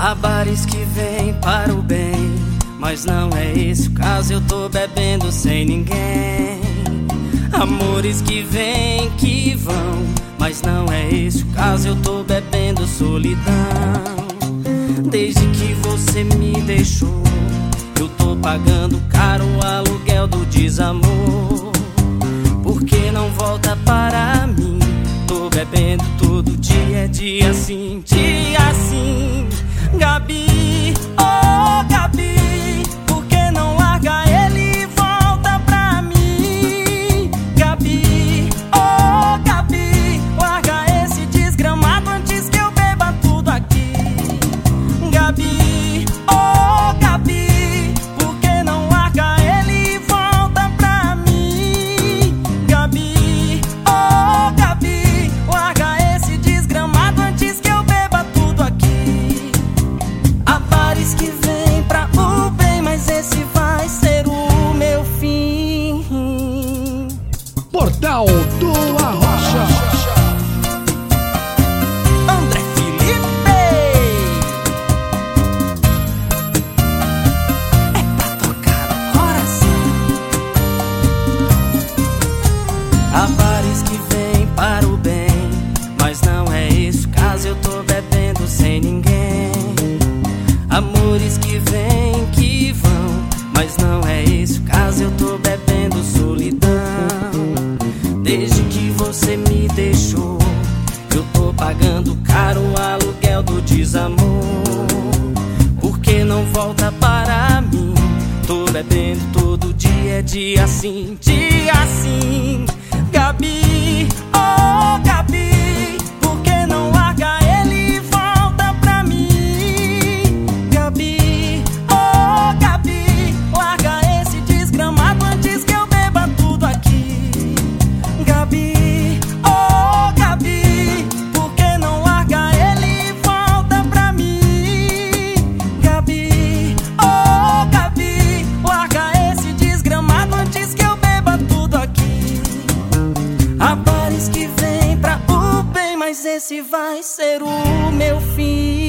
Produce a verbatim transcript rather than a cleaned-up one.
Há bares que vêm para o bem, mas não é esse o caso, eu tô bebendo sem ninguém. Amores que vêm, que vão, mas não é esse o caso, eu tô bebendo solidão. Desde que você me deixou, eu tô pagando caro o aluguel do desamor. Por que não volta para mim? Tô bebendo todo dia, dia assim, dia assim. Gabi, oh Gabi, por que não larga ele e volta pra mim? Gabi, oh Gabi, larga esse desgramado antes que eu beba tudo aqui. Gabi, oh Gabi, por que não larga ele e volta pra mim? Gabi, oh Gabi, larga esse desgramado antes que eu beba tudo aqui. Há bares que vêm pra o bem, mas esse vai ser o meu fim. Portal do Arrocha. André Felipe, é pra tocar no coração. Há bares que vêm para o bem, mas não é esse o caso, eu tô bebendo sem ninguém. Amores que vêm, que vão, mas não é esse o caso, eu tô bebendo solidão. Desde que você me deixou, eu tô pagando caro o aluguel do desamor. Por que não volta para mim? Tô bebendo todo dia, dia assim, dia assim. Gabi, oh Gabi, por que não larga ele e volta pra mim? Gabi, oh Gabi, larga esse desgramado antes que eu beba tudo aqui. Gabi, oh Gabi, por que não larga ele e volta pra mim? Gabi, oh Gabi, larga esse desgramado antes que eu beba tudo aqui. Há bares que vêm pra o bem, mas esse vai ser o meu fim.